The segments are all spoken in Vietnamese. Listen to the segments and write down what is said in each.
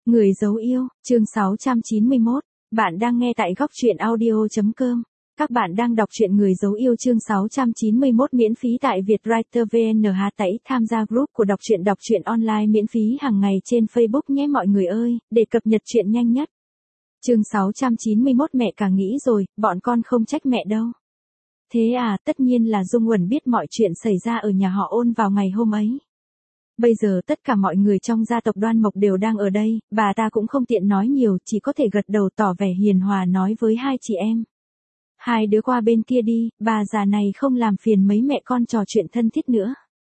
Người dấu yêu, chương 691. Bạn đang nghe tại góc truyện audio.com. Các bạn đang đọc truyện Người dấu yêu chương 691 miễn phí tại Vietwriter VN. Hãy tham gia group của đọc truyện online miễn phí hàng ngày trên Facebook nhé mọi người ơi, để cập nhật truyện nhanh nhất. Chương 691 mẹ cả nghĩ rồi, bọn con không trách mẹ đâu. Thế à, tất nhiên là Dung Uẩn biết mọi chuyện xảy ra ở nhà họ Ôn vào ngày hôm ấy. Bây giờ tất cả mọi người trong gia tộc Đoan Mộc đều đang ở đây, bà ta cũng không tiện nói nhiều, chỉ có thể gật đầu tỏ vẻ hiền hòa nói với hai chị em. Hai đứa qua bên kia đi, bà già này không làm phiền mấy mẹ con trò chuyện thân thiết nữa.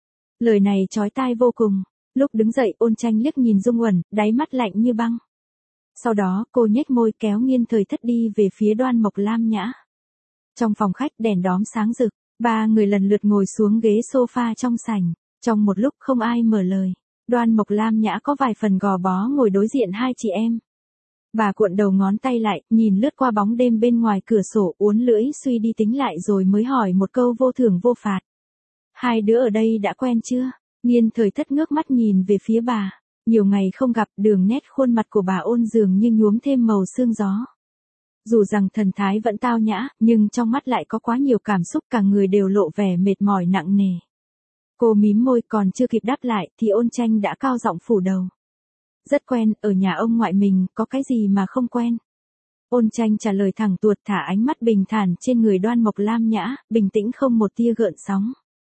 Lời này chói tai vô cùng. Lúc đứng dậy Ôn Tranh liếc nhìn Dung Uẩn, đáy mắt lạnh như băng. Sau đó cô nhếch môi kéo Nghiên Thời Thất đi về phía Đoan Mộc Lam Nhã. Trong phòng khách đèn đóm sáng rực, ba người lần lượt ngồi xuống ghế sofa trong sảnh. Trong một lúc không ai mở lời, Đoan Mộc Lam Nhã có vài phần gò bó ngồi đối diện hai chị em. Bà cuộn đầu ngón tay lại, nhìn lướt qua bóng đêm bên ngoài cửa sổ, uốn lưỡi suy đi tính lại rồi mới hỏi một câu vô thưởng vô phạt. Hai đứa ở đây đã quen chưa? Nghiên Thời Thất ngước mắt nhìn về phía bà. Nhiều ngày không gặp, đường nét khuôn mặt của bà Ôn dường như nhuốm thêm màu sương gió. Dù rằng thần thái vẫn tao nhã, nhưng trong mắt lại có quá nhiều cảm xúc, cả người đều lộ vẻ mệt mỏi nặng nề. Cô mím môi còn chưa kịp đáp lại thì Ôn Tranh đã cao giọng phủ đầu. Rất quen, ở nhà ông ngoại mình, có cái gì mà không quen. Ôn Tranh trả lời thẳng tuột, thả ánh mắt bình thản trên người Đoan Mộc Lam Nhã, bình tĩnh không một tia gợn sóng.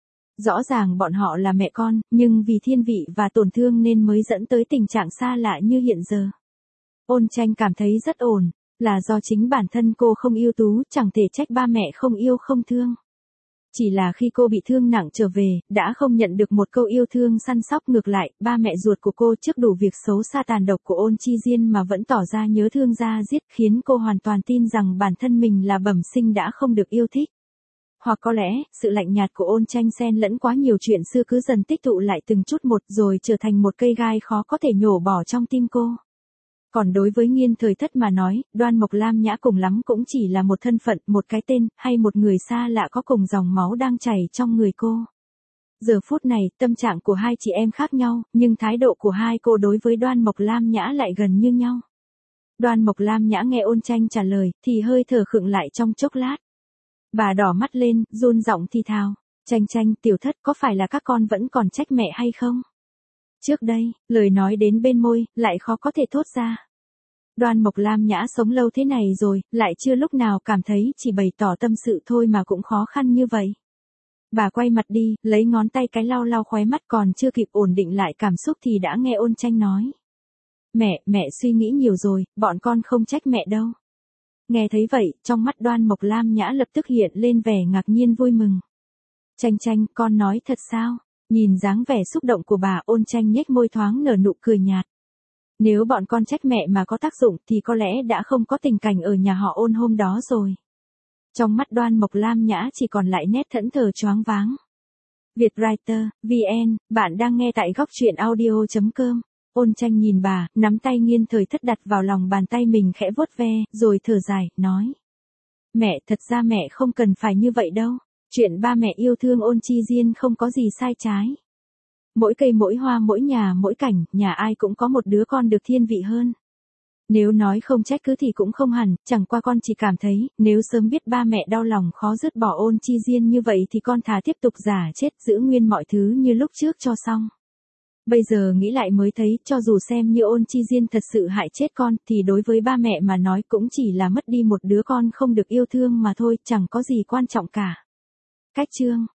Rõ ràng bọn họ là mẹ con, nhưng vì thiên vị và tổn thương nên mới dẫn tới tình trạng xa lạ như hiện giờ. Ôn Tranh cảm thấy rất ổn, là do chính bản thân cô không ưu tú, chẳng thể trách ba mẹ không yêu không thương. Chỉ là khi cô bị thương nặng trở về, đã không nhận được một câu yêu thương săn sóc, ngược lại, ba mẹ ruột của cô trước đủ việc xấu xa tàn độc của Ôn Chi Diên mà vẫn tỏ ra nhớ thương da diết, khiến cô hoàn toàn tin rằng bản thân mình là bẩm sinh đã không được yêu thích. Hoặc có lẽ, sự lạnh nhạt của Ôn Tranh xen lẫn quá nhiều chuyện xưa cứ dần tích tụ lại từng chút một rồi trở thành một cây gai khó có thể nhổ bỏ trong tim cô. Còn đối với Nghiên Thời Thất mà nói, Đoan Mộc Lam Nhã cùng lắm cũng chỉ là một thân phận, một cái tên, hay một người xa lạ có cùng dòng máu đang chảy trong người cô. Giờ phút này, tâm trạng của hai chị em khác nhau, nhưng thái độ của hai cô đối với Đoan Mộc Lam Nhã lại gần như nhau. Đoan Mộc Lam Nhã nghe Ôn Tranh trả lời, thì hơi thở khựng lại trong chốc lát. Bà đỏ mắt lên, run giọng thì thào, Tranh, Tiểu Thất, có phải là các con vẫn còn trách mẹ hay không? Trước đây, lời nói đến bên môi, lại khó có thể thốt ra. Đoan Mộc Lam Nhã sống lâu thế này rồi, lại chưa lúc nào cảm thấy chỉ bày tỏ tâm sự thôi mà cũng khó khăn như vậy. Bà quay mặt đi, lấy ngón tay cái lau lau khóe mắt, còn chưa kịp ổn định lại cảm xúc thì đã nghe Ôn Tranh nói. Mẹ suy nghĩ nhiều rồi, bọn con không trách mẹ đâu. Nghe thấy vậy, trong mắt Đoan Mộc Lam Nhã lập tức hiện lên vẻ ngạc nhiên vui mừng. Tranh, con nói thật sao? Nhìn dáng vẻ xúc động của bà, Ôn Tranh nhếch môi thoáng nở nụ cười nhạt. Nếu bọn con trách mẹ mà có tác dụng thì có lẽ đã không có tình cảnh ở nhà họ Ôn hôm đó rồi. Trong mắt Đoan Mộc Lam Nhã chỉ còn lại nét thẫn thờ choáng váng. Vietwriter, VN, bạn đang nghe tại góc truyện audio.com. Ôn Tranh nhìn bà, nắm tay Nghiên Thời Thất đặt vào lòng bàn tay mình khẽ vuốt ve, rồi thở dài, nói. Mẹ, thật ra mẹ không cần phải như vậy đâu. Chuyện ba mẹ yêu thương Ôn Chi Diên không có gì sai trái. Mỗi cây mỗi hoa mỗi nhà mỗi cảnh, nhà ai cũng có một đứa con được thiên vị hơn. Nếu nói không trách cứ thì cũng không hẳn, chẳng qua con chỉ cảm thấy, nếu sớm biết ba mẹ đau lòng khó dứt bỏ Ôn Chi Diên như vậy thì con thà tiếp tục giả chết giữ nguyên mọi thứ như lúc trước cho xong. Bây giờ nghĩ lại mới thấy, cho dù xem như Ôn Chi Diên thật sự hại chết con, thì đối với ba mẹ mà nói cũng chỉ là mất đi một đứa con không được yêu thương mà thôi, chẳng có gì quan trọng cả. Cách chương